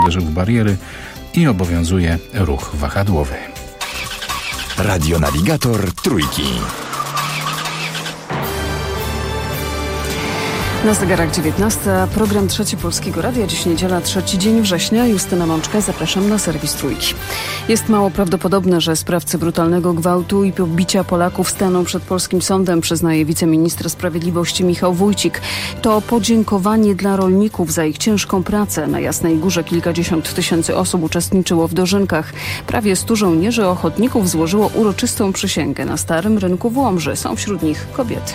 uderzył w bariery i obowiązuje ruch wahadłowy. Radionawigator Trójki. Na zegarach 19, program Trzeci Polskiego Radia. Dziś niedziela, 3 dzień września. Justyna Mączka, zapraszam na serwis Trójki. Jest mało prawdopodobne, że sprawcy brutalnego gwałtu i pobicia Polaków staną przed polskim sądem, przyznaje wiceminister sprawiedliwości Michał Wójcik. To podziękowanie dla rolników za ich ciężką pracę. Na Jasnej Górze kilkadziesiąt tysięcy osób uczestniczyło w dożynkach. Prawie 100 żołnierzy ochotników złożyło uroczystą przysięgę na Starym Rynku w Łomży. Są wśród nich kobiety.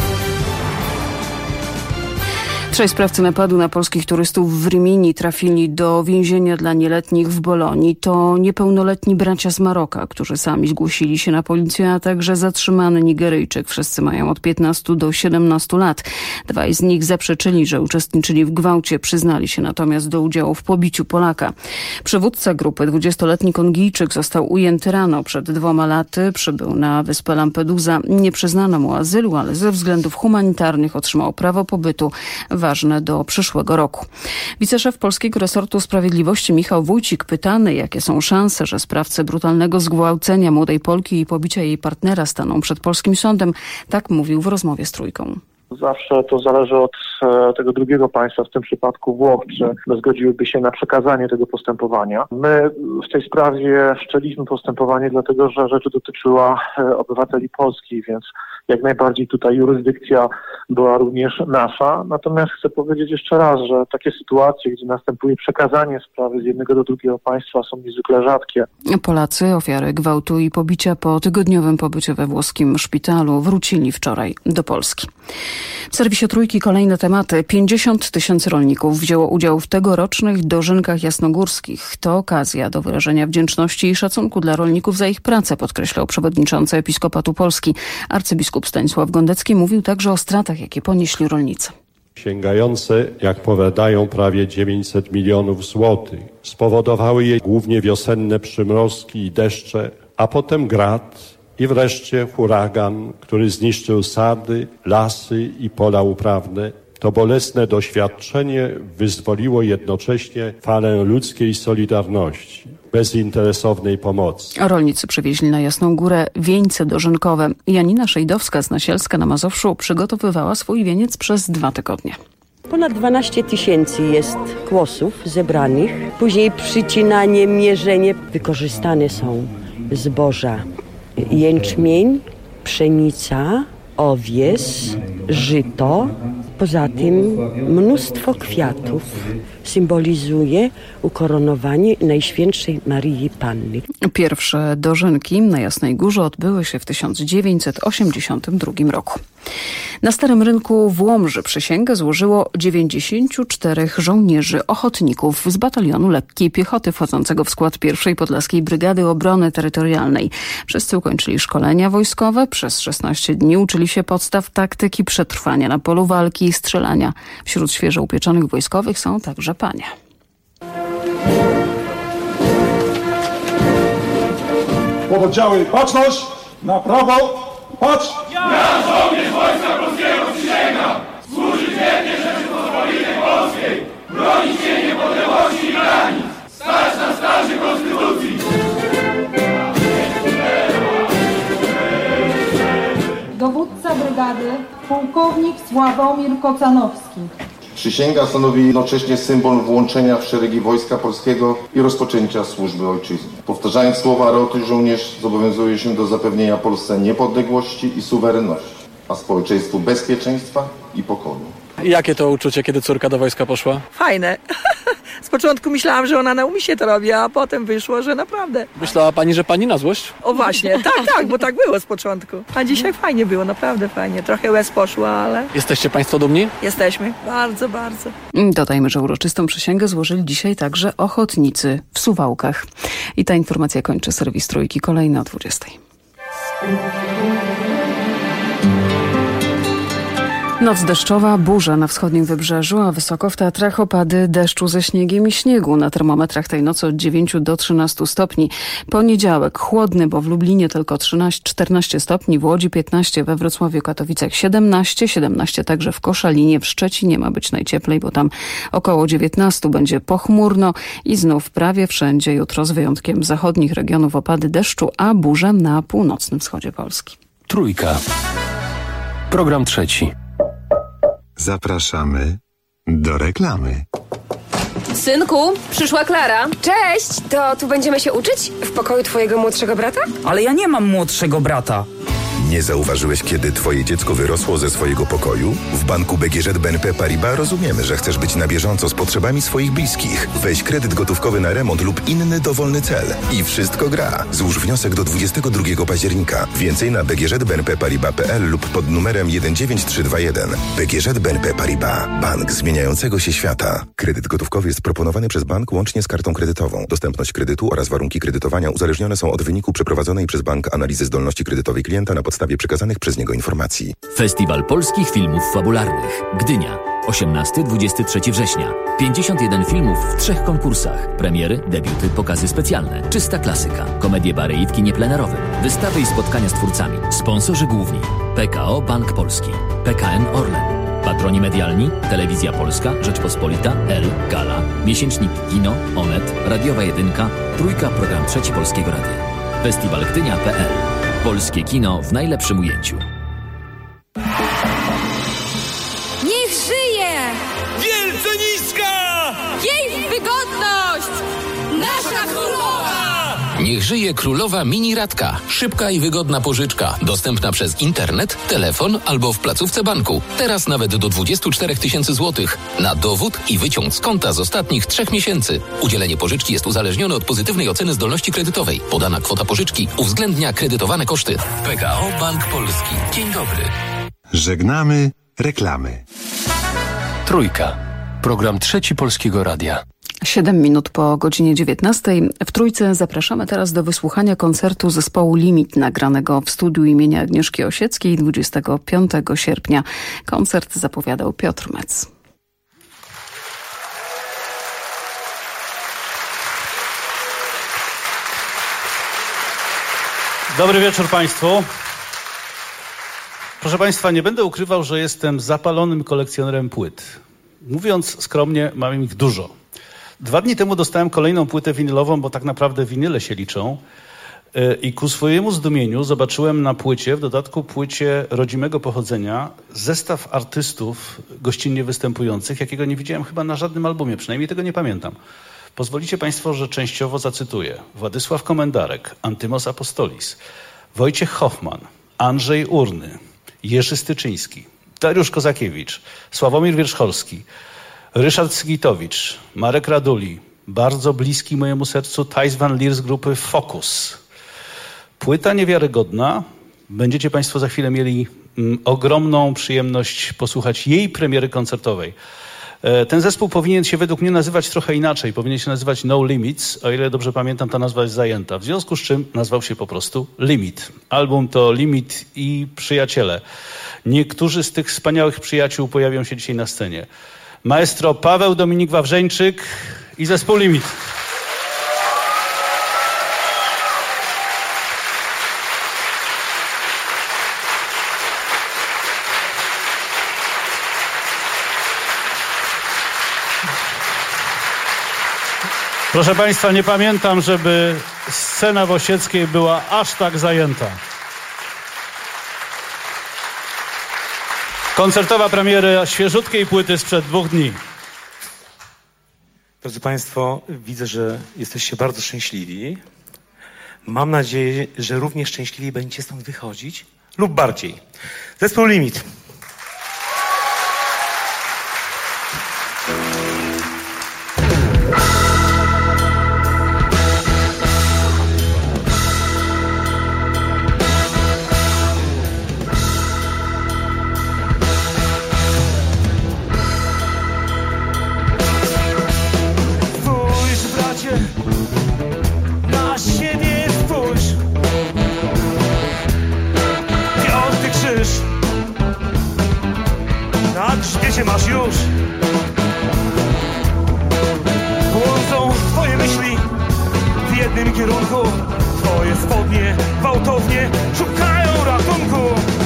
3 sprawcy napadu na polskich turystów w Rimini trafili do więzienia dla nieletnich w Bolonii. To niepełnoletni bracia z Maroka, którzy sami zgłosili się na policję, a także zatrzymany Nigeryjczyk. Wszyscy mają od 15 do 17 lat. 2 z nich zaprzeczyli, że uczestniczyli w gwałcie. Przyznali się natomiast do udziału w pobiciu Polaka. Przywódca grupy, 20-letni Kongijczyk, został ujęty rano. Przed 2 laty przybył na wyspę Lampedusa. Nie przyznano mu azylu, ale ze względów humanitarnych otrzymał prawo pobytu ważne do przyszłego roku. Wiceszef Polskiego Resortu Sprawiedliwości Michał Wójcik pytany, jakie są szanse, że sprawcy brutalnego zgwałcenia młodej Polki i pobicia jej partnera staną przed polskim sądem, tak mówił w rozmowie z Trójką. Zawsze to zależy od tego drugiego państwa, w tym przypadku Włoch, czy zgodziłyby się na przekazanie tego postępowania. My w tej sprawie wszczęliśmy postępowanie, dlatego że rzecz dotyczyła obywateli polskich, więc jak najbardziej tutaj jurysdykcja była również nasza. Natomiast chcę powiedzieć jeszcze raz, że takie sytuacje, gdzie następuje przekazanie sprawy z jednego do drugiego państwa, są niezwykle rzadkie. Polacy, ofiary gwałtu i pobicia po tygodniowym pobycie we włoskim szpitalu, wrócili wczoraj do Polski. W serwisie Trójki kolejne tematy. 50 tysięcy rolników wzięło udział w tegorocznych dożynkach jasnogórskich. To okazja do wyrażenia wdzięczności i szacunku dla rolników za ich pracę, podkreślał przewodniczący Episkopatu Polski. Arcybiskup Stanisław Gondecki mówił także o stratach, jakie ponieśli rolnicy. Sięgające, jak powiadają, prawie 900 milionów złotych. Spowodowały je głównie wiosenne przymrozki i deszcze, a potem grad i wreszcie huragan, który zniszczył sady, lasy i pola uprawne. To bolesne doświadczenie wyzwoliło jednocześnie falę ludzkiej solidarności, bezinteresownej pomocy. Rolnicy przywieźli na Jasną Górę wieńce dożynkowe. Janina Szejdowska z Nasielska na Mazowszu przygotowywała swój wieniec przez 2 tygodnie. Ponad 12 tysięcy jest kłosów zebranych. Później przycinanie, mierzenie. Wykorzystane są zboża: jęczmień, pszenica, owies, żyto. Poza tym mnóstwo kwiatów symbolizuje ukoronowanie Najświętszej Maryi Panny. Pierwsze dożynki na Jasnej Górze odbyły się w 1982 roku. Na Starym Rynku w Łomży przysięgę złożyło 94 żołnierzy ochotników z batalionu lekkiej piechoty wchodzącego w skład 1. Podlaskiej Brygady Obrony Terytorialnej. Wszyscy ukończyli szkolenia wojskowe. Przez 16 dni uczyli się podstaw taktyki przetrwania na polu walki i strzelania. Wśród świeżo upieczonych wojskowych są także panie. Pododdziały, baczność! Na prawo! Patrz! Ja, żołnierz Wojska Polskiego, przysięgam służyć wiernie Rzeczypospolitej Polskiej, bronić jej niepodległości i granic, stać na straży Konstytucji. Dowódca brygady, pułkownik Sławomir Kocanowski. Przysięga stanowi jednocześnie symbol włączenia w szeregi Wojska Polskiego i rozpoczęcia służby ojczyźnie. Powtarzając słowa roty, żołnierz zobowiązuje się do zapewnienia Polsce niepodległości i suwerenności, a społeczeństwu bezpieczeństwa i pokoju. I jakie to uczucie, kiedy córka do wojska poszła? Fajne. Z początku myślałam, że ona na umisie to robi, a potem wyszło, że naprawdę. Myślała pani, że pani na złość? O właśnie, tak, bo tak było z początku. A dzisiaj fajnie było, naprawdę fajnie. Trochę łez poszło, ale... Jesteście państwo dumni? Jesteśmy, bardzo, bardzo. Dodajmy, że uroczystą przysięgę złożyli dzisiaj także ochotnicy w Suwałkach. I ta informacja kończy serwis Trójki, kolejna o 20:00. Noc deszczowa, burza na wschodnim wybrzeżu, a wysoko w Tatrach opady deszczu ze śniegiem i śniegu. Na termometrach tej nocy od 9 do 13 stopni. Poniedziałek chłodny, bo w Lublinie tylko 14 stopni, w Łodzi 15, we Wrocławiu, Katowicach 17 także w Koszalinie, w Szczecinie ma być najcieplej, bo tam około 19, będzie pochmurno i znów prawie wszędzie jutro z wyjątkiem zachodnich regionów opady deszczu, a burza na północnym wschodzie Polski. Trójka. Program trzeci. Zapraszamy do reklamy. Synku, przyszła Klara. Cześć, to tu będziemy się uczyć? W pokoju twojego młodszego brata? Ale ja nie mam młodszego brata. Nie zauważyłeś, kiedy twoje dziecko wyrosło ze swojego pokoju? W banku BGŻ BNP Paribas rozumiemy, że chcesz być na bieżąco z potrzebami swoich bliskich. Weź kredyt gotówkowy na remont lub inny dowolny cel. I wszystko gra. Złóż wniosek do 22 października. Więcej na bgżbnpparibas.pl lub pod numerem 19321. BGŻ BNP Paribas. Bank zmieniającego się świata. Kredyt gotówkowy jest proponowany przez bank łącznie z kartą kredytową. Dostępność kredytu oraz warunki kredytowania uzależnione są od wyniku przeprowadzonej przez bank analizy zdolności kredytowej klienta na podstawie przekazanych przez niego informacji. Festiwal Polskich Filmów Fabularnych. Gdynia. 18-23 września. 51 filmów w 3 konkursach. Premiery, debiuty, pokazy specjalne. Czysta klasyka. Komedie bary i w kinie plenerowym. Wystawy i spotkania z twórcami. Sponsorzy główni. PKO Bank Polski. PKN Orlen. Patroni medialni. Telewizja Polska, Rzeczpospolita, L, Gala. Miesięcznik Kino, Onet, Radiowa Jedynka. Trójka, program trzeci Polskiego Radia. Festiwalgdynia.pl. Polskie kino w najlepszym ujęciu. Niech żyje! Wielce niska! Jej wygodność! Nasza królowa! Niech żyje królowa mini Radka. Szybka i wygodna pożyczka. Dostępna przez internet, telefon albo w placówce banku. Teraz nawet do 24 000 złotych. Na dowód i wyciąg z konta z ostatnich 3 miesięcy. Udzielenie pożyczki jest uzależnione od pozytywnej oceny zdolności kredytowej. Podana kwota pożyczki uwzględnia kredytowane koszty. PKO Bank Polski. Dzień dobry. Żegnamy reklamy. Trójka. Program trzeci Polskiego Radia. 7 minut po godzinie 19. W Trójce zapraszamy teraz do wysłuchania koncertu zespołu Limit nagranego w studiu imienia Agnieszki Osieckiej 25 sierpnia. Koncert zapowiadał Piotr Mec. Dobry wieczór Państwu. Proszę Państwa, nie będę ukrywał, że jestem zapalonym kolekcjonerem płyt. Mówiąc skromnie, mam ich dużo. 2 dni temu dostałem kolejną płytę winylową, bo tak naprawdę winyle się liczą. I ku swojemu zdumieniu zobaczyłem na płycie, w dodatku płycie rodzimego pochodzenia, zestaw artystów gościnnie występujących, jakiego nie widziałem chyba na żadnym albumie, przynajmniej tego nie pamiętam. Pozwolicie Państwo, że częściowo zacytuję. Władysław Komendarek, Antymos Apostolis, Wojciech Hoffman, Andrzej Urny, Jerzy Styczyński, Dariusz Kozakiewicz, Sławomir Wierzcholski, Ryszard Sygitowicz, Marek Raduli, bardzo bliski mojemu sercu Thijs van Lier z grupy Focus. Płyta niewiarygodna. Będziecie Państwo za chwilę mieli ogromną przyjemność posłuchać jej premiery koncertowej. Ten zespół powinien się według mnie nazywać trochę inaczej. Powinien się nazywać No Limits. O ile dobrze pamiętam, ta nazwa jest zajęta. W związku z czym nazwał się po prostu Limit. Album to Limit i Przyjaciele. Niektórzy z tych wspaniałych przyjaciół pojawią się dzisiaj na scenie. Maestro Paweł Dominik Wawrzeńczyk i zespół Limit. Proszę Państwa, nie pamiętam, żeby scena w Osieckiej była aż tak zajęta. Koncertowa premiera świeżutkiej płyty sprzed 2 dni. Drodzy Państwo, widzę, że jesteście bardzo szczęśliwi. Mam nadzieję, że równie szczęśliwi będziecie stąd wychodzić lub bardziej. Zespół Limit. Na siebie spójrz, 5 krzyż. tym kierunku. Twoje spodnie gwałtownie szukają ratunku.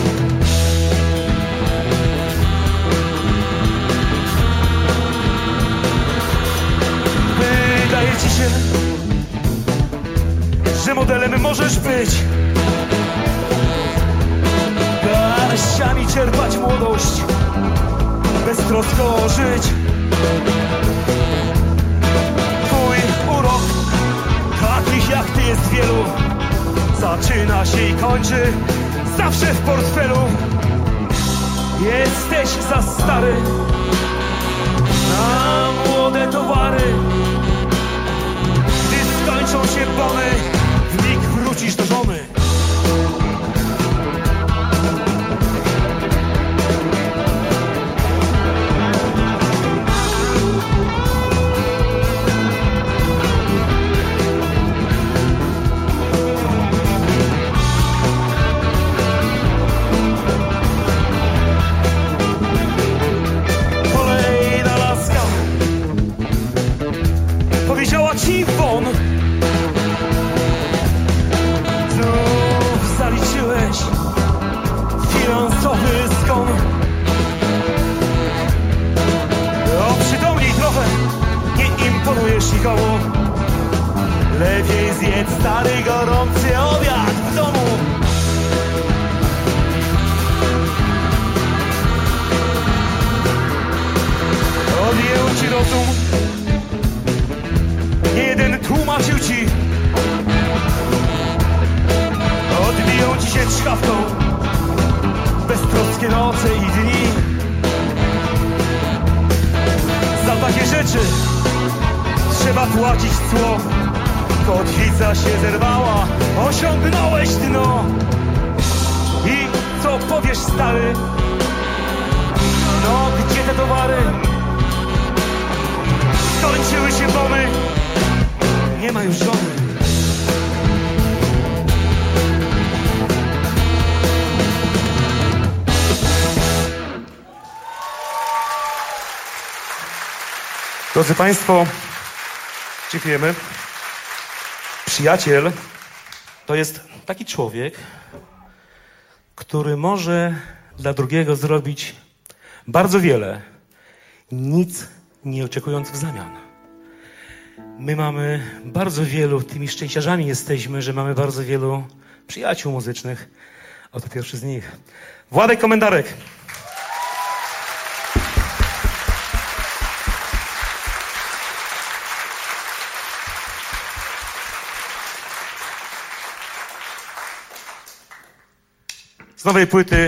Wydaje ci się, że modelem możesz być, garściami czerpać młodość, beztrosko żyć. Twój urok, takich jak ty jest wielu, zaczyna się i kończy zawsze w portfelu. Jesteś za stary na młode towary. Gdy skończą się bony, w mig wrócisz do żony. Powiedziała ci won. Znów zaliczyłeś finansowy zgon. Przytomnij trochę, nie imponujesz nikomu. Lepiej zjedz stary gorący obiad w domu. Odjęł ci rozum, nie jeden tłumaczył ci. Odbiją ci się czkawką beztroskie noce i dni. Za takie rzeczy trzeba płacić cło. Kotwica się zerwała, osiągnąłeś dno. I co powiesz, stary? No gdzie te towary? Skończyły się bony, nie ma już żony. Drodzy Państwo, dziękujemy. Przyjaciel to jest taki człowiek, który może dla drugiego zrobić bardzo wiele, nic nie oczekując w zamian. My mamy bardzo wielu, tymi szczęściarzami jesteśmy, że mamy bardzo wielu przyjaciół muzycznych. Oto pierwszy z nich. Władek Komendarek. Z nowej płyty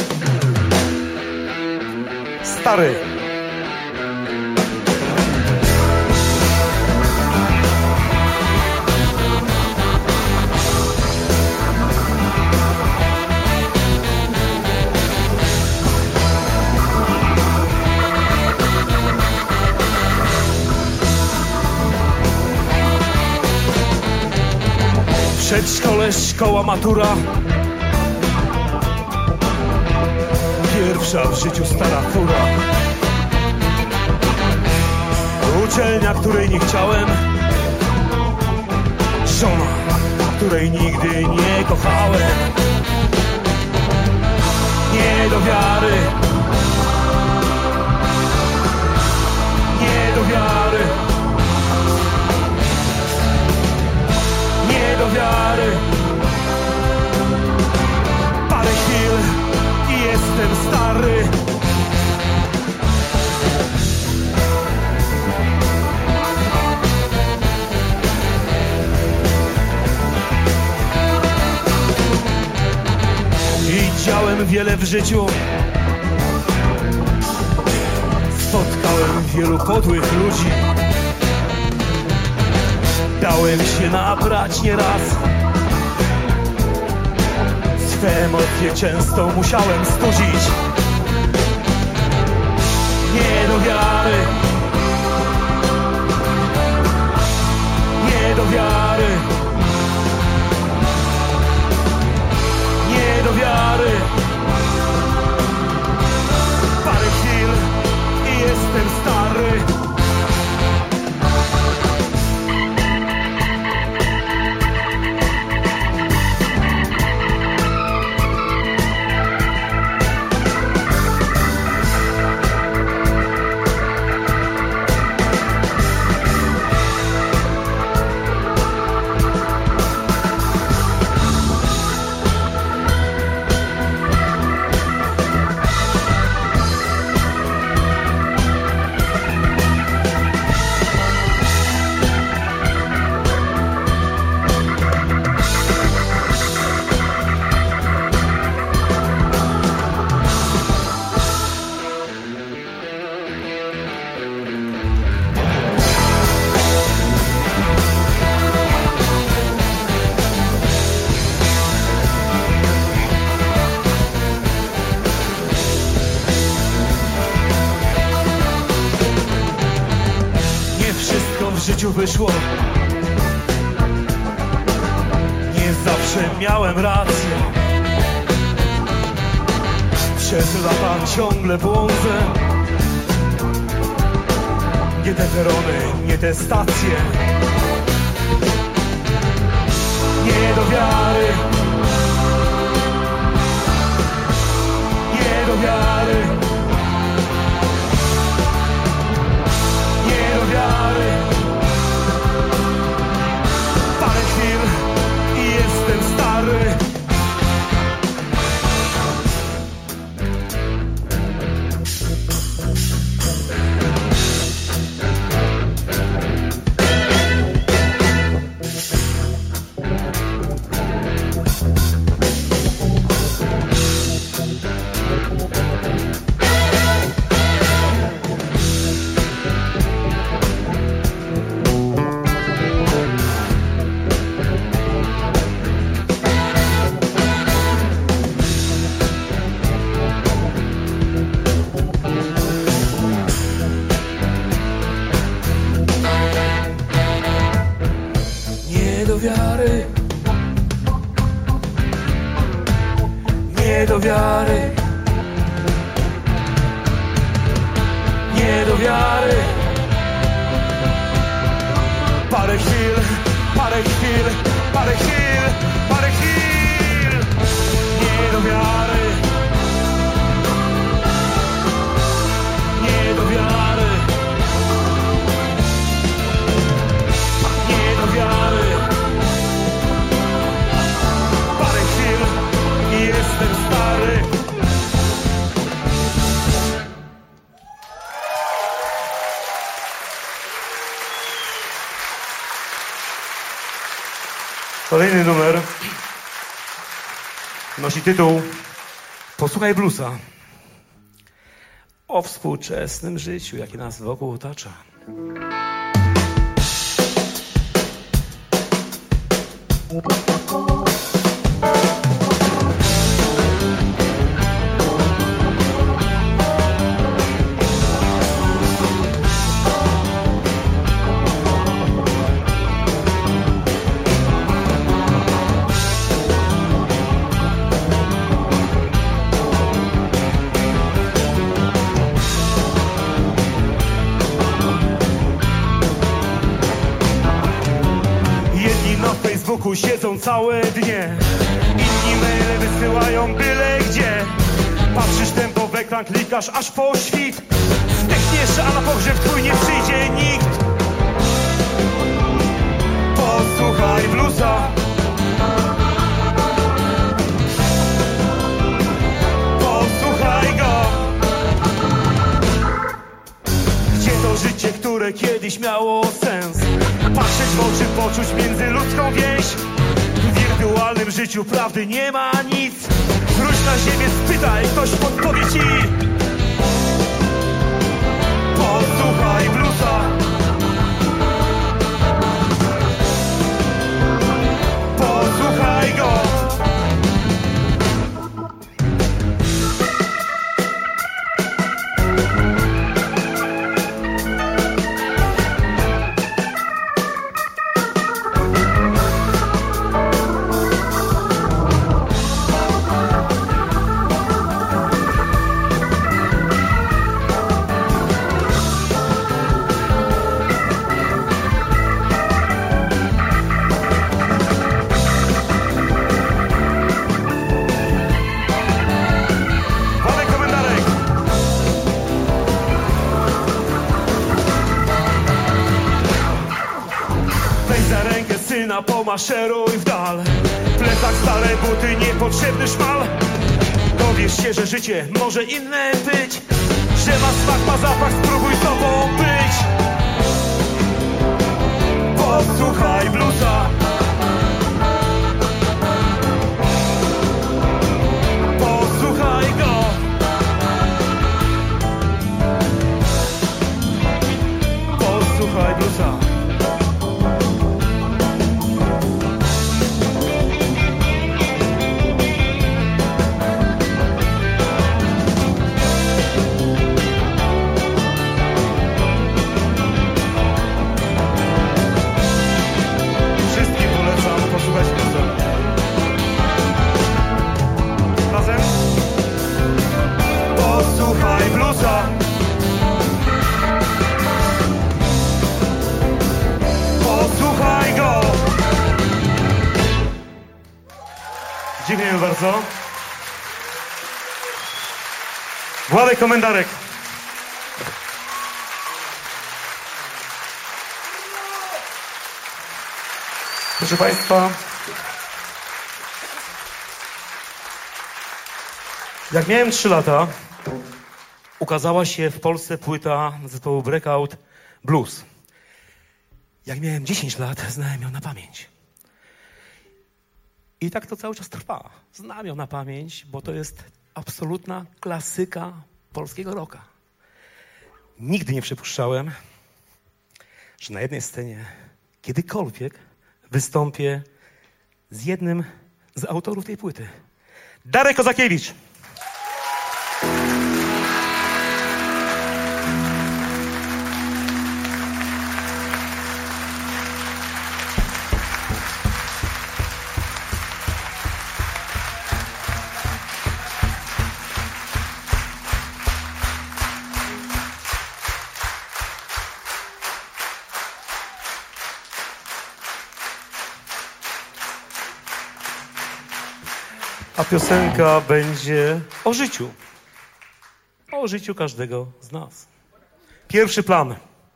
Stary. Przedszkole, szkoła, matura. Pierwsza w życiu stara fura. Uczelnia, której nie chciałem. Żona, której nigdy nie kochałem. Nie do wiary. Nie do wiary. Nie do wiary. Parę chwil i jestem stary. Widziałem wiele w życiu. Spotkałem wielu podłych ludzi. Dałem się nabrać nieraz. Swe emocje często musiałem studzić. Nie do wiary. Nie do wiary. Nie do wiary. Parę chwil i jestem stary. życiu wyszło. Nie zawsze miałem rację. Przez lata ciągle błądzę. Nie te perony, nie te stacje. Nie do wiary. Nie do wiary. Nie do wiary. Parę chwil i jestem stary. Nie do wiary. Nie do wiary. Parę chwil, parę chwil, parę chwil, parę chwil. Nie do wiary. Nie do wiary. Nie do wiary. Parę chwil i jestem stary. Kolejny numer nosi tytuł Posłuchaj bluesa. O współczesnym życiu, jakie nas wokół otacza. Siedzą całe dnie, inni maile wysyłają byle gdzie. Patrzysz tempo w ekran, klikasz aż po świt. Zdechniesz, a na pogrzeb twój nie przyjdzie nikt. Posłuchaj bluesa. Posłuchaj go. Gdzie to życie, które kiedyś miało sens? Patrzeć w oczy, poczuć międzyludzką więź. W wirtualnym życiu prawdy nie ma nic. Wróć na ziemię, spytaj, ktoś podpowie ci. Posłuchaj bluesa. Posłuchaj go. Pomaszeruj w dal. Plecak, stare buty, niepotrzebny szmal. Dowiesz się, że życie może inne być. Że ma smak, ma zapach, spróbuj sobą być. Posłuchaj bluesa. Posłuchaj go. Posłuchaj bluesa. Dziękujemy bardzo. Władek Komendarek. Proszę Państwa, jak miałem 3 lata, ukazała się w Polsce płyta zespołu Breakout Blues. Jak miałem 10 lat, znałem ją na pamięć. I tak to cały czas trwa. Znam ją na pamięć, bo to jest absolutna klasyka polskiego rocka. Nigdy nie przypuszczałem, że na jednej scenie kiedykolwiek wystąpię z jednym z autorów tej płyty. Darek Kozakiewicz. A piosenka będzie o życiu. O życiu każdego z nas. Pierwszy plan.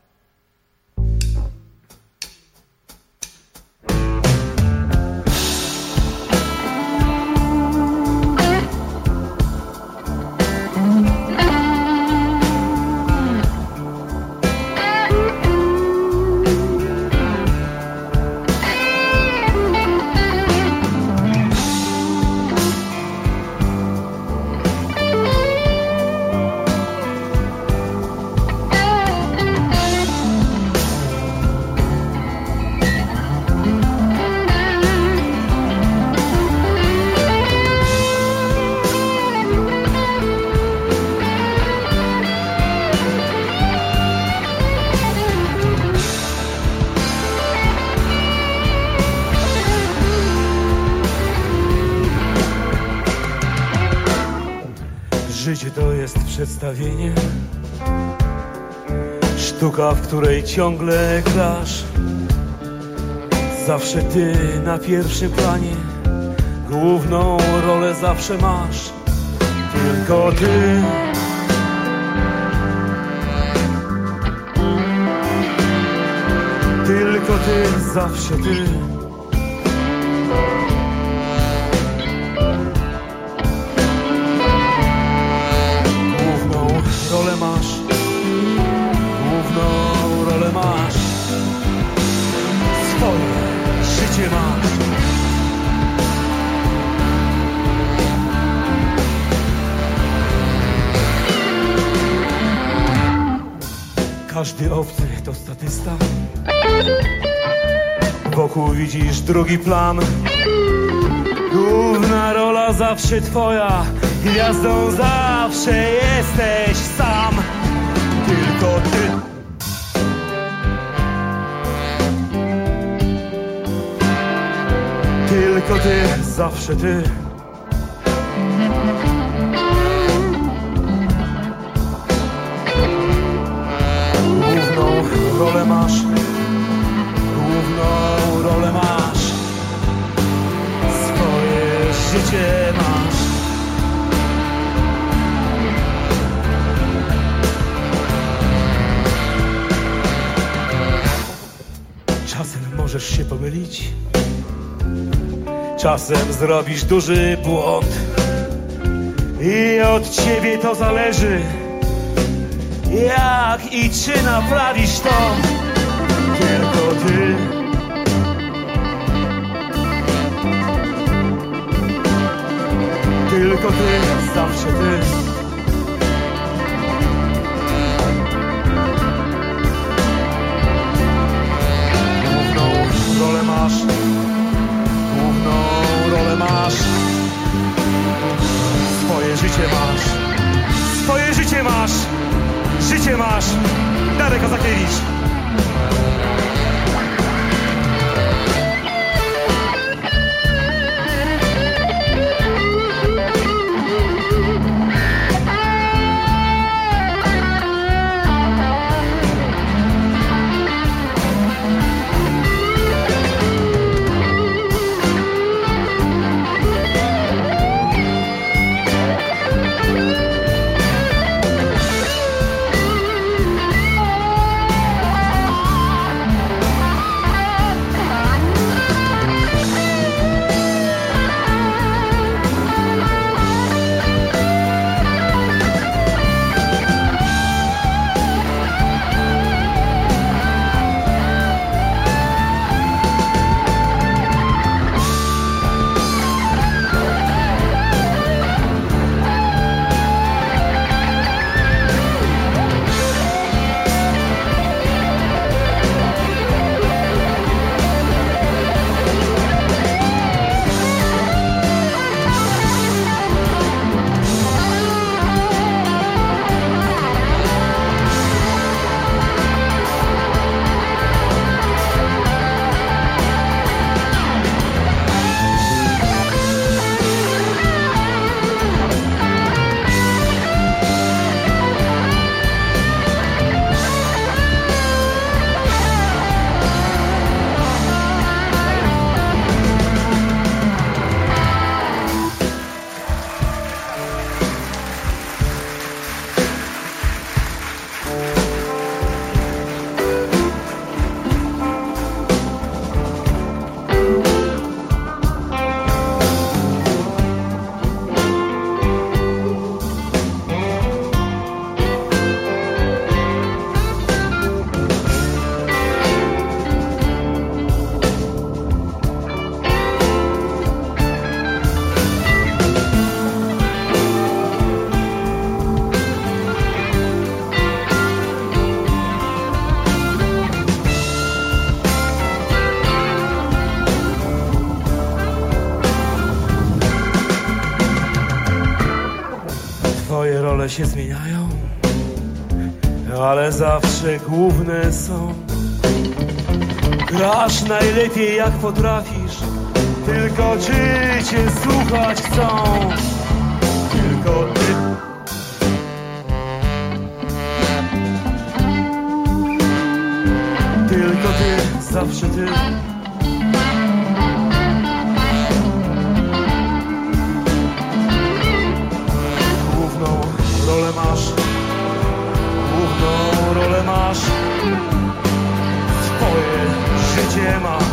Życie to jest przedstawienie, sztuka, w której ciągle grasz. Zawsze ty na pierwszym planie, główną rolę zawsze masz. Tylko ty. Tylko ty, zawsze ty. Rolę masz, główną rolę masz, swoje życie masz. Każdy obcy to statysta, wokół widzisz drugi plan. Główna rola zawsze twoja, gwiazdą zawsze jesteś sam. Tylko ty. Tylko ty, zawsze ty. Główną rolę masz, główną rolę masz, swoje życie masz. Czasem możesz się pomylić, czasem zrobisz duży błąd i od ciebie to zależy, jak i czy naprawisz to. Tylko ty. Tylko ty, zawsze ty. Rolę masz, główną rolę masz, swoje życie masz, swoje życie masz, życie masz. Darek Kozakiewicz. role się zmieniają, ale zawsze główne są. Grasz najlepiej jak potrafisz, tylko czy cię słuchać chcą? Tylko ty. Tylko ty, zawsze ty. Główną rolę masz, główną rolę masz, swoje życie masz.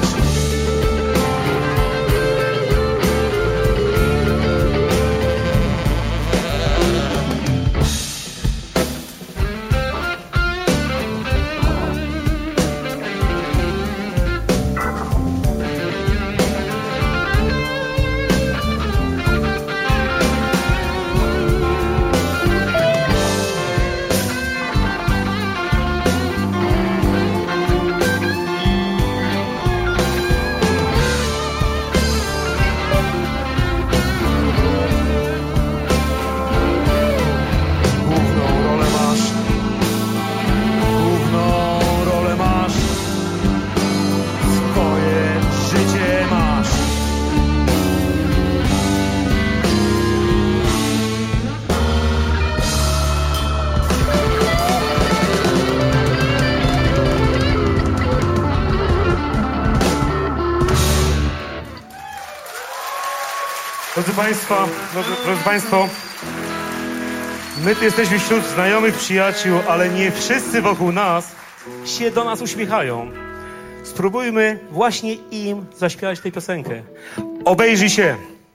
Drodzy Państwo, my tu jesteśmy wśród znajomych, przyjaciół, ale nie wszyscy wokół nas się do nas uśmiechają. Spróbujmy właśnie im zaśpiewać tę piosenkę. Obejrzyj się.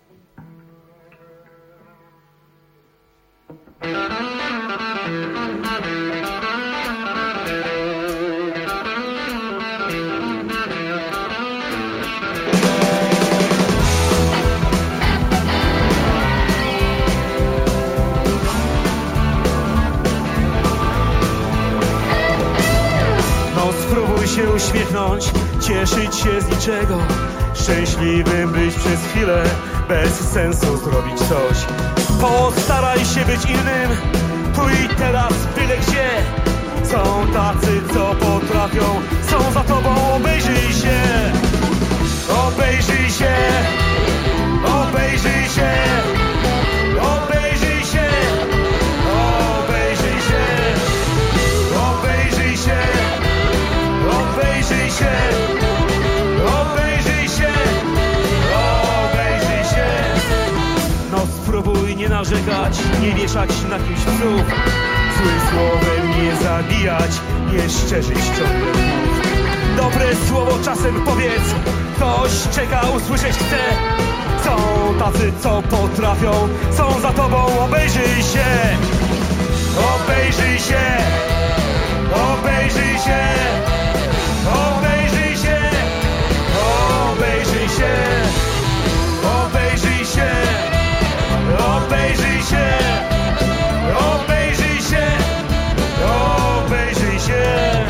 Się uśmiechnąć, cieszyć się z niczego, szczęśliwym być przez chwilę, bez sensu zrobić coś. Postaraj się być innym, tu i teraz, byle gdzie. Są tacy, co potrafią, są za tobą, obejrzyj się. Obejrzyj się, obejrzyj się, obejrzyj się, obejrzyj się, obejrzyj się. Obejrzyj się, obejrzyj się, obejrzyj się. No spróbuj nie narzekać, nie wieszać na kimś psów, złym słowem nie zabijać, nie szczerzyć ciągle mów. Dobre słowo czasem powiedz, ktoś czeka, usłyszeć chce. Są tacy, co potrafią, są za tobą, obejrzyj się. Obejrzyj się, obejrzyj się. Obejrzyj się, obejrzyj się, obejrzyj się, obejrzyj się, obejrzyj się, obejrzyj się.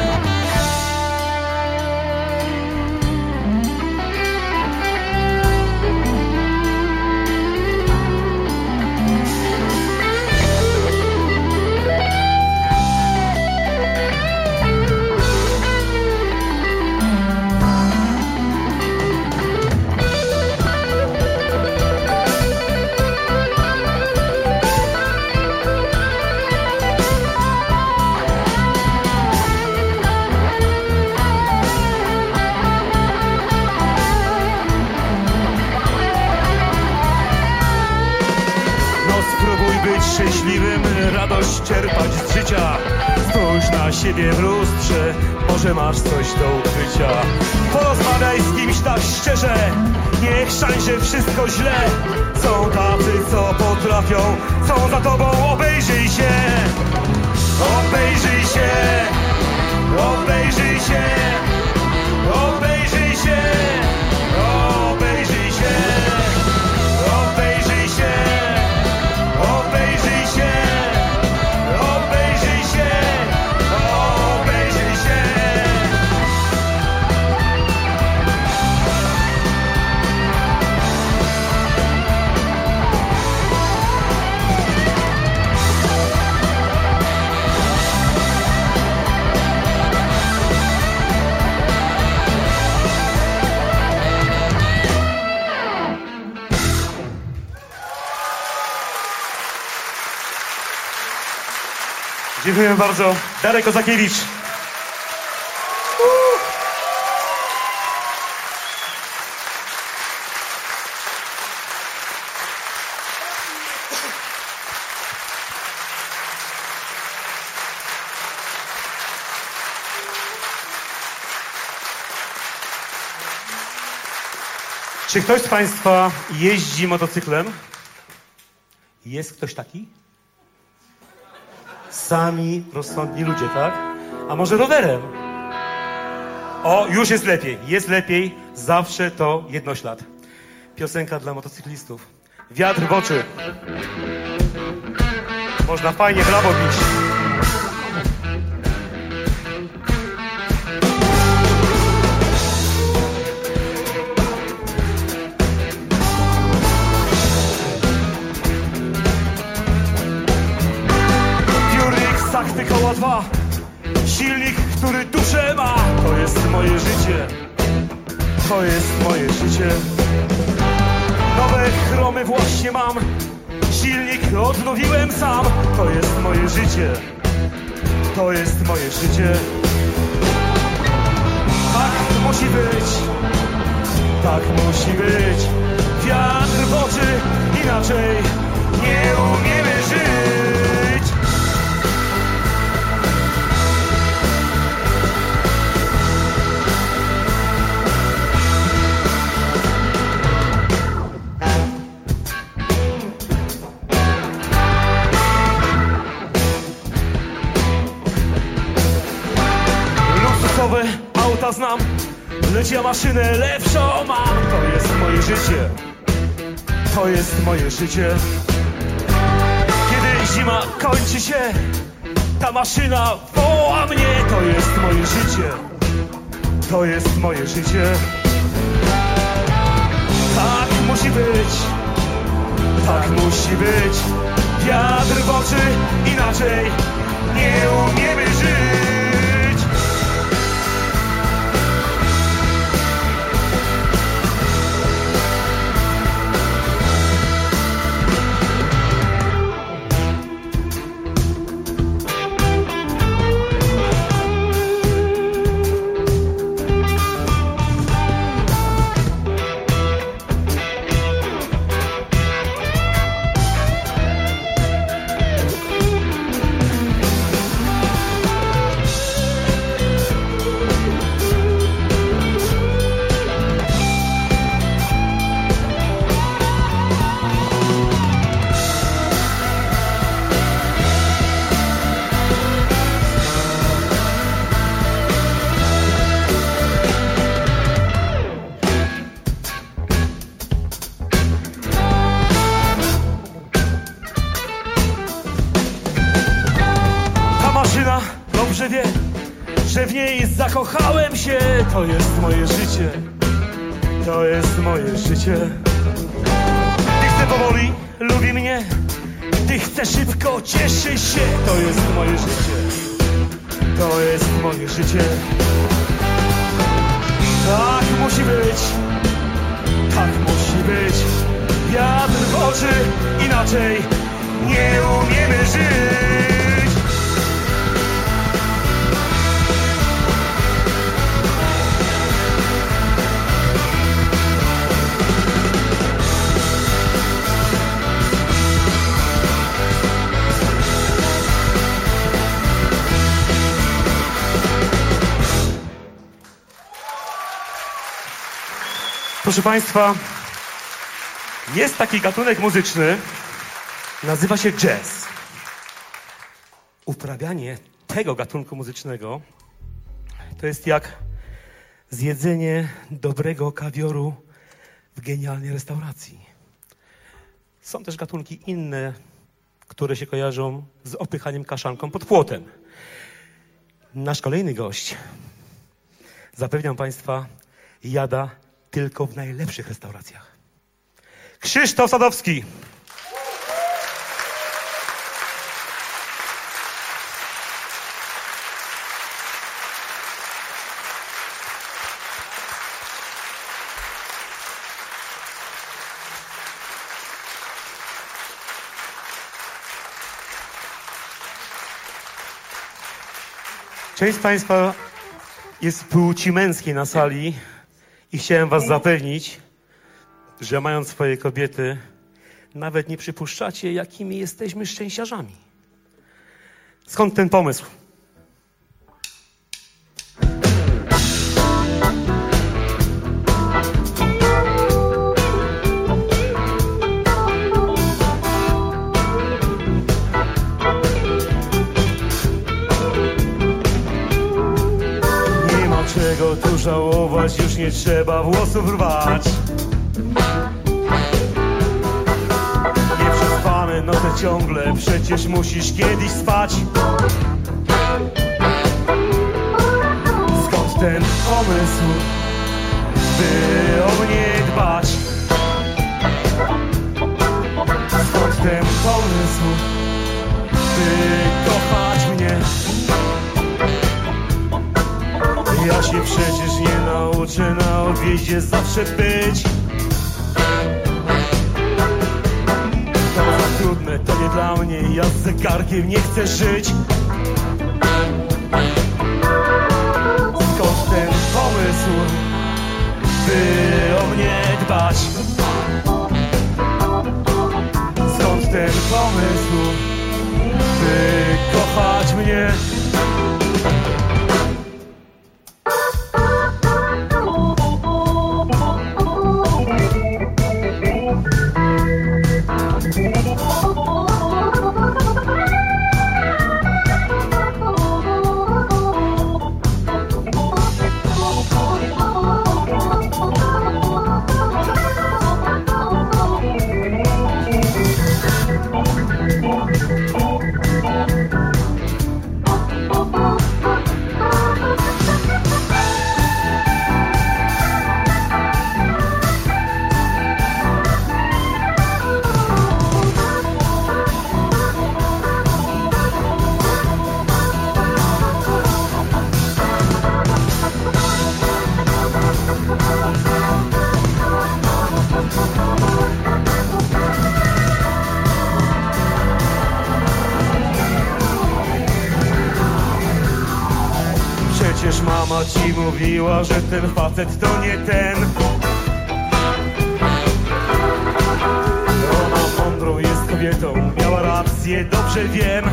Szczęśliwym radość czerpać z życia. Spójrz na siebie w lustrze, może masz coś do ukrycia. Porozmawiaj z kimś tak szczerze, nie chrzan, że wszystko źle. Są tacy, co potrafią, są za tobą, obejrzyj się. Obejrzyj się, obejrzyj się, obejrzyj się, obejrzyj się, obejrzyj się. Obejrzyj się, obejrzyj się, obejrzyj się. Dziękujemy bardzo. Darek Kozakiewicz. Czy ktoś z Państwa jeździ motocyklem? Jest ktoś taki? Sami rozsądni ludzie, tak? A może rowerem? O, już jest lepiej. Jest lepiej. Zawsze to jednoślad. Piosenka dla motocyklistów. Wiatr w oczy. Można fajnie brawo bić. Sakty koła 2. Silnik, który duszę ma. To jest moje życie. To jest moje życie. Nowe chromy właśnie mam. Silnik odnowiłem sam. To jest moje życie. To jest moje życie. Tak musi być. Tak musi być. Wiatr w oczy. Inaczej nie umiemy żyć. Auta znam, lecz ja maszynę lepszą mam. To jest moje życie. To jest moje życie. Kiedy zima kończy się, ta maszyna woła mnie. To jest moje życie. To jest moje życie. Tak musi być. Tak musi być. Wiatr w oczy, inaczej nie umiemy żyć. Że w niej zakochałem się. To jest moje życie. To jest moje życie. Ty chce powoli, lubi mnie. Ty chce szybko, cieszy się. To jest moje życie. To jest moje życie. Tak musi być. Tak musi być. Wiatr w oczy, inaczej nie umiemy żyć. Proszę Państwa, jest taki gatunek muzyczny, nazywa się jazz. Uprawianie tego gatunku muzycznego to jest jak zjedzenie dobrego kawioru w genialnej restauracji. Są też gatunki inne, które się kojarzą z opychaniem kaszanką pod płotem. Nasz kolejny gość, zapewniam Państwa, jada tylko w najlepszych restauracjach. Krzysztof Sadowski. Część z Państwa jest płci męskiej na sali i chciałem Was zapewnić, że mając swoje kobiety, nawet nie przypuszczacie, jakimi jesteśmy szczęściarzami. Skąd ten pomysł? Czego tu żałować, już nie trzeba włosów rwać. Nieprzespane noce ciągle, przecież musisz kiedyś spać. Skąd ten pomysł, by o mnie dbać? Skąd ten pomysł, by kochać mnie? Ja się przecież nie nauczę na obiedzie zawsze być. To za trudne, to nie dla mnie, ja z zegarkiem nie chcę żyć. Skąd ten pomysł, by o mnie dbać? Skąd ten pomysł, by kochać mnie? Przecież mama ci mówiła, że ten facet to nie ten. Ona mądrą jest kobietą, miała rację, dobrze wiem.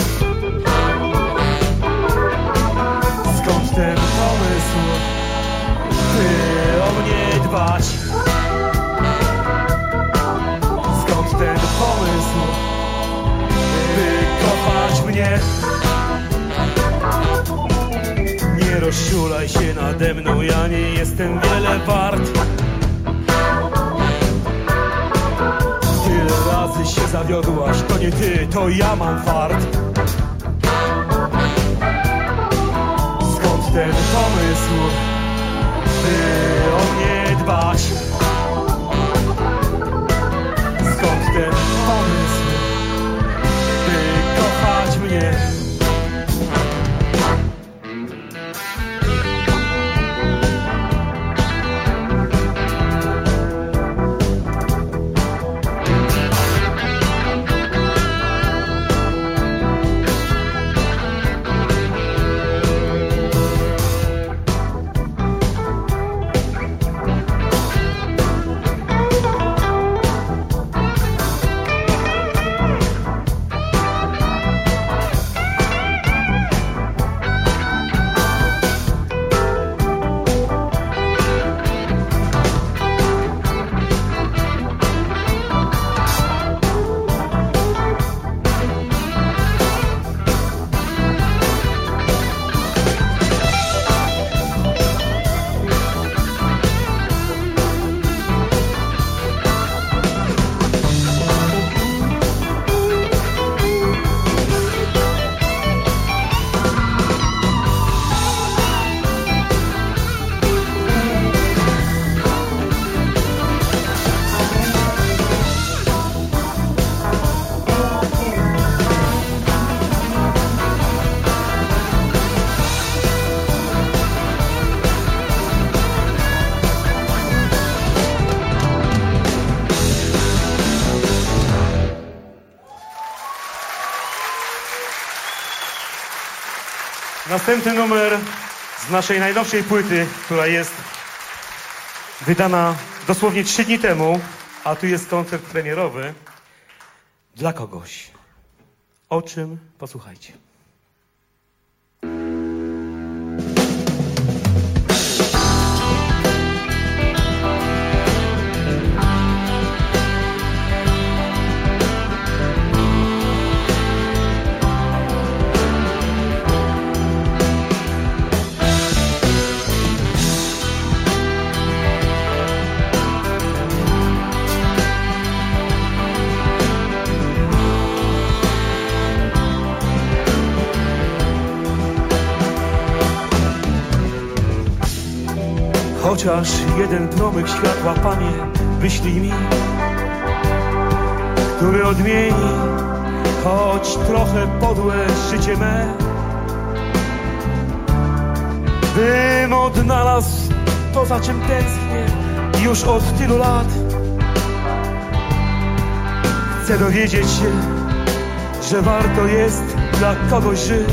Skąd ten pomysł, by o mnie dbać? Skąd ten pomysł, by kochać mnie? Nie rozczulaj się nade mną, ja nie jestem wiele wart. Tyle razy się zawiodłaś, to nie ty, to ja mam fart. Skąd ten pomysł, by o mnie dbać? Skąd ten pomysł, by kochać mnie? Następny numer z naszej najnowszej płyty, która jest wydana dosłownie 3 dni temu, a tu jest koncert premierowy dla kogoś. O czym? Posłuchajcie. Chociaż jeden promyk światła, Panie, wyślij mi, który odmieni choć trochę podłe życie me. Bym odnalazł to, za czym tęsknię już od tylu lat. Chcę dowiedzieć się, że warto jest dla kogoś żyć.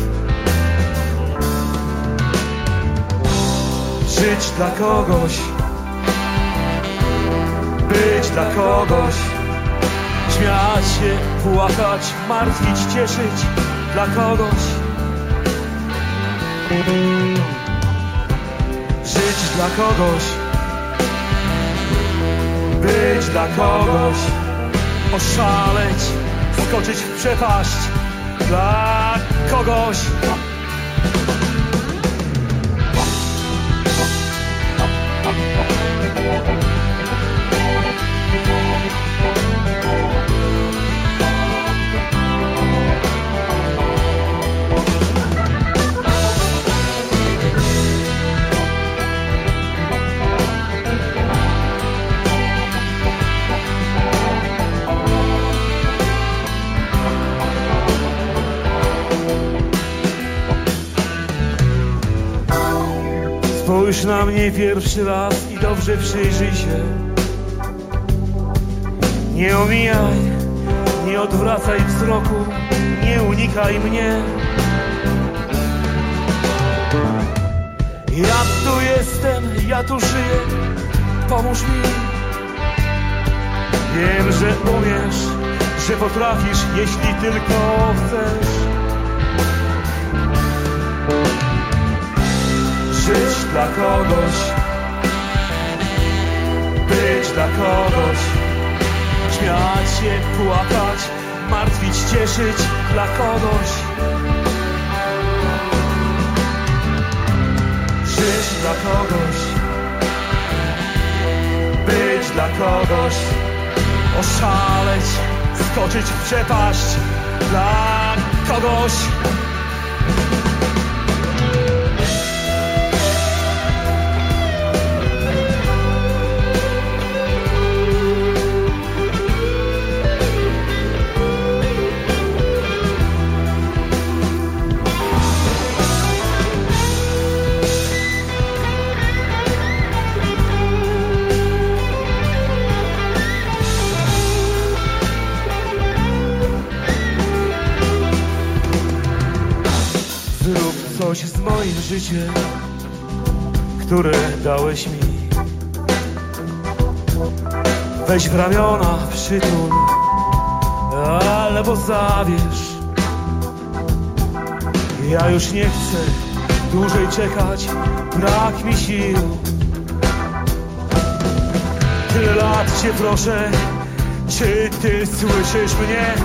Żyć dla kogoś, być dla kogoś, śmiać się, płakać, martwić, cieszyć dla kogoś. Żyć dla kogoś, być dla kogoś, oszaleć, skoczyć w przepaść dla kogoś. Spójrz na mnie pierwszy raz i dobrze przyjrzyj się. Nie omijaj, nie odwracaj wzroku, nie unikaj mnie. Ja tu jestem, ja tu żyję, pomóż mi. Wiem, że umiesz, że potrafisz, jeśli tylko chcesz. Żyć dla kogoś, być dla kogoś, śmiać się, płakać, martwić, cieszyć dla kogoś. Żyć dla kogoś, być dla kogoś, oszaleć, skoczyć w przepaść dla kogoś. Coś z moim życiem, które dałeś mi. Weź w ramiona, przytul, albo zabierz. Ja już nie chcę dłużej czekać, brak mi sił. Tyle lat cię proszę, czy ty słyszysz mnie?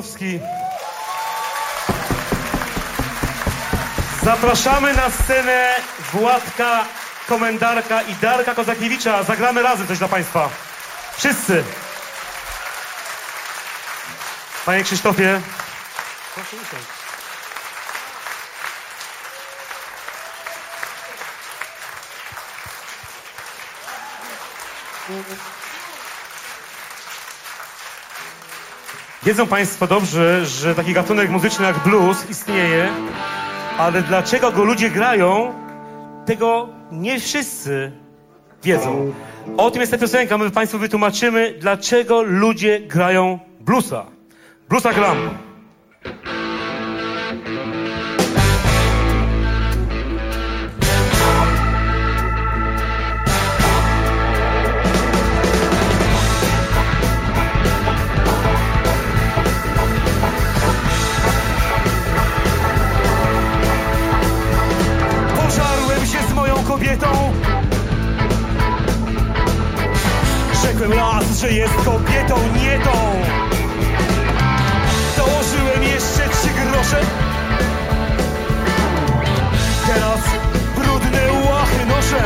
Kocanowski. Zapraszamy na scenę Władka Komendarka i Darka Kozakiewicza. Zagramy razem coś dla Państwa. Wszyscy. Panie Krzysztofie. Proszę usiąść. Wiedzą Państwo dobrze, że taki gatunek muzyczny jak blues istnieje, ale dlaczego go ludzie grają, tego nie wszyscy wiedzą. O tym jest ta piosenka, my Państwu wytłumaczymy, dlaczego ludzie grają bluesa. Bluesa gram. Kobietą. Rzekłem raz, że jest kobietą nie tą. Dołożyłem jeszcze 3 grosze. Teraz brudne łachy noszę.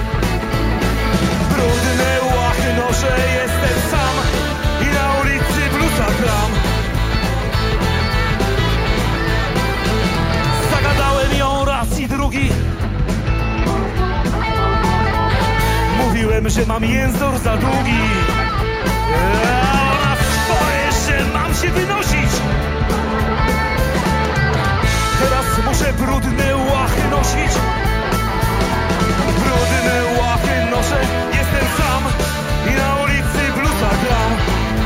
Brudne łachy noszę. Jestem sam i na ulicy bluesa gram. Zagadałem ją raz i drugi. Mówiłem, że mam język za długi. A ona swoje, że mam się wynosić. Teraz muszę brudne łachy nosić. Brudne łachy noszę. Jestem sam i na ulicy bluesa gram.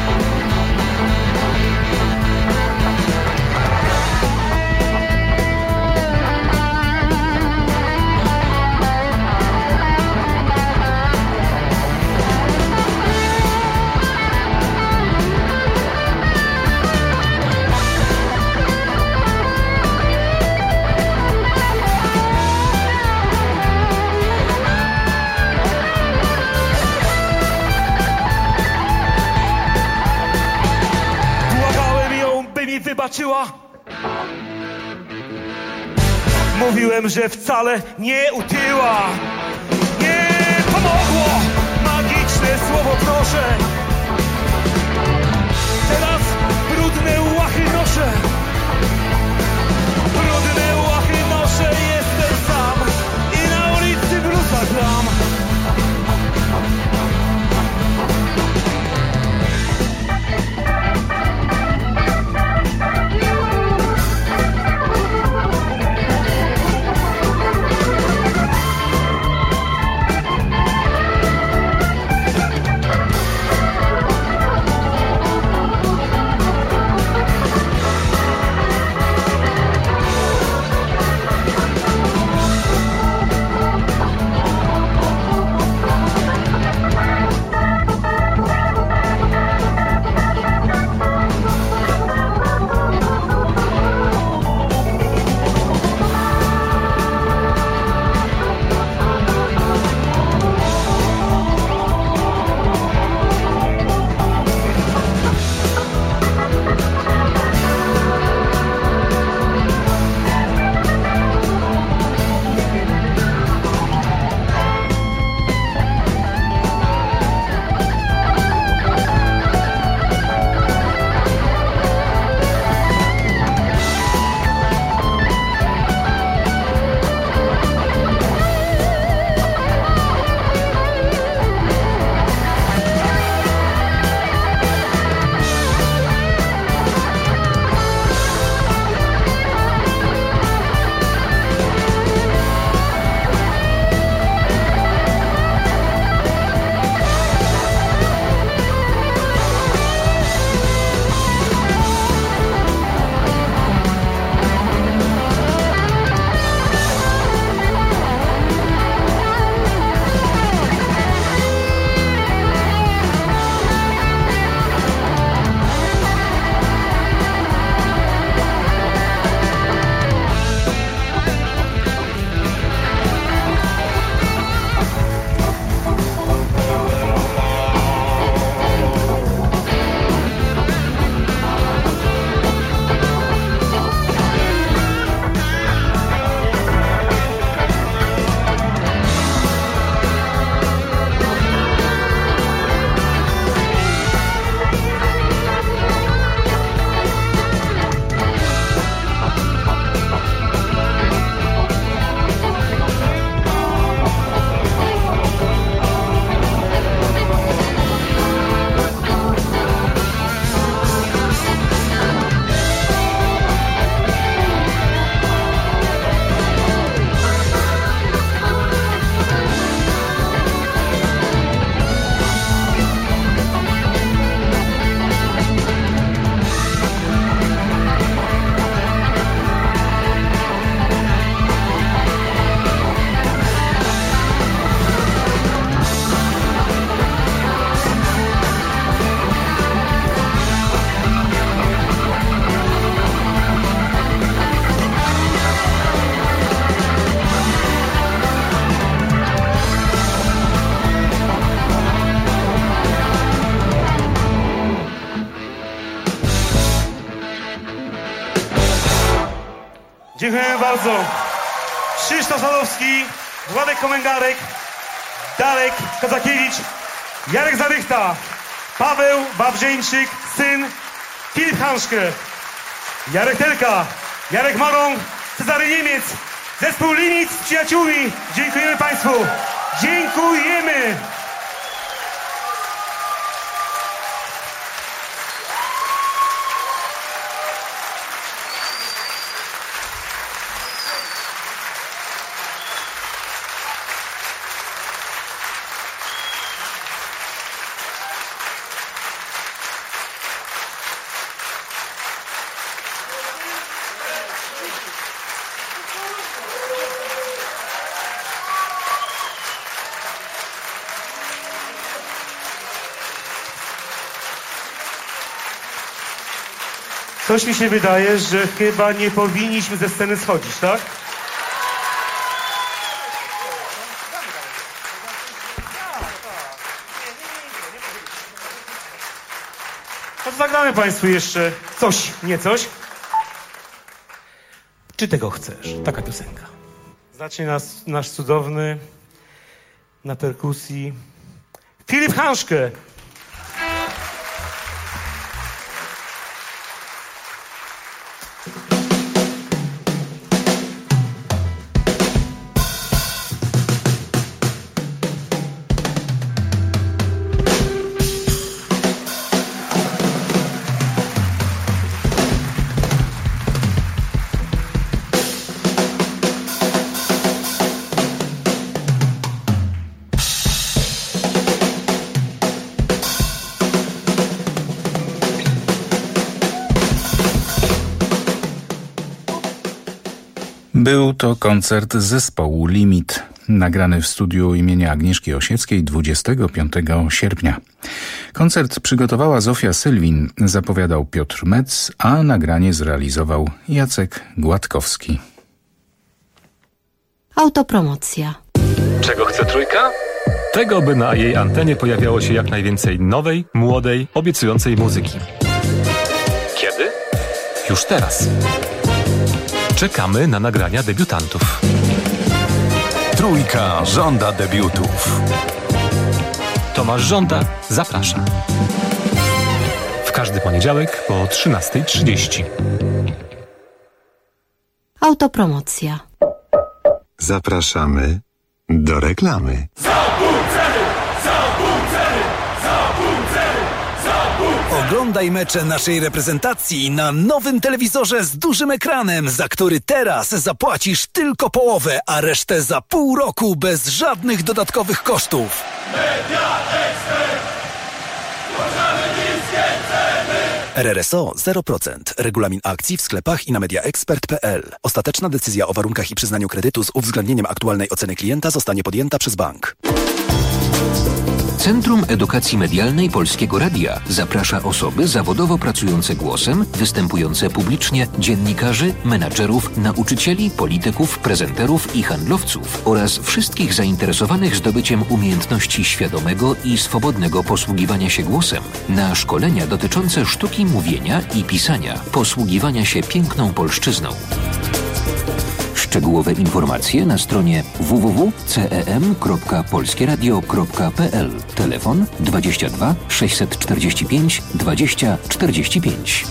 Wybaczyła. Mówiłem, że wcale nie utyła. Nie pomogło magiczne słowo proszę. Teraz brudne łachy noszę. Brudne łachy noszę. Jestem sam i na ulicy bluesa gram. Dziękujemy bardzo. Krzysztof Sadowski, Władek Komęgarek, Darek Kazakiewicz, Jarek Zarychta, Paweł Wawrzeńczyk, syn, Filip Hanszke, Jarek Telka, Jarek Marąg, Cezary Niemiec, zespół Limit z przyjaciółmi. Dziękujemy Państwu. Dziękujemy. Coś mi się wydaje, że chyba nie powinniśmy ze sceny schodzić, tak? No to zagramy Państwu jeszcze coś, nie coś. Czy tego chcesz? Taka piosenka. Znacie nasz cudowny na perkusji Filip Hanszke. Był to koncert zespołu Limit, nagrany w studiu imienia Agnieszki Osieckiej 25 sierpnia. Koncert przygotowała Zofia Sylwin, zapowiadał Piotr Metz, a nagranie zrealizował Jacek Gładkowski. Autopromocja. Czego chce Trójka? Tego, by na jej antenie pojawiało się jak najwięcej nowej, młodej, obiecującej muzyki. Kiedy? Już teraz. Czekamy na nagrania debiutantów. Trójka żąda debiutów. Tomasz Żąda zaprasza. W każdy poniedziałek po 13:30. Autopromocja. Zapraszamy do reklamy. Oglądaj mecze naszej reprezentacji na nowym telewizorze z dużym ekranem, za który teraz zapłacisz tylko połowę, a resztę za pół roku bez żadnych dodatkowych kosztów. Media Expert. RRSO 0%. Regulamin akcji w sklepach i na mediaexpert.pl. Ostateczna decyzja o warunkach i przyznaniu kredytu z uwzględnieniem aktualnej oceny klienta zostanie podjęta przez bank. Centrum Edukacji Medialnej Polskiego Radia zaprasza osoby zawodowo pracujące głosem, występujące publicznie, dziennikarzy, menadżerów, nauczycieli, polityków, prezenterów i handlowców oraz wszystkich zainteresowanych zdobyciem umiejętności świadomego i swobodnego posługiwania się głosem na szkolenia dotyczące sztuki mówienia i pisania, posługiwania się piękną polszczyzną. Szczegółowe informacje na stronie www.cem.polskieradio.pl. Telefon 22 645 20 45.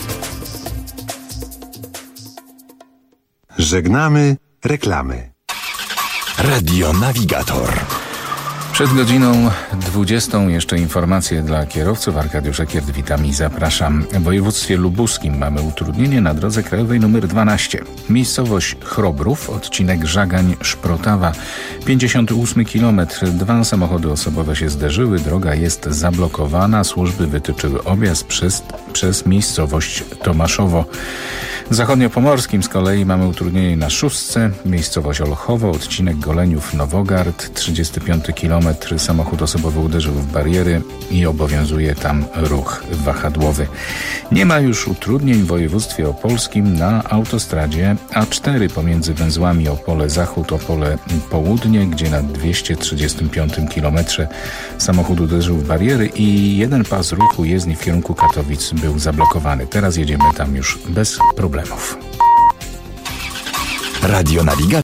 Żegnamy reklamy. Radio Navigator. Przed godziną 20 jeszcze informacje dla kierowców. Arkadiusz Ekiert, witam i zapraszam. W województwie lubuskim mamy utrudnienie na drodze krajowej nr 12. Miejscowość Chrobrów, odcinek Żagań-Szprotawa, 58 km. 2 samochody osobowe się zderzyły, droga jest zablokowana. Służby wytyczyły objazd przez miejscowość Tomaszowo. W zachodniopomorskim z kolei mamy utrudnienie na szóstce, miejscowość Olchowo, odcinek Goleniów-Nowogard, 35 km. Samochód osobowy uderzył w bariery i obowiązuje tam ruch wahadłowy. Nie ma już utrudnień w województwie opolskim na autostradzie A4 pomiędzy węzłami Opole Zachód, Opole Południe, gdzie na 235 km samochód uderzył w bariery i jeden pas ruchu jezdni w kierunku Katowic był zablokowany. Teraz jedziemy tam już bez problemów. Radionawigacja.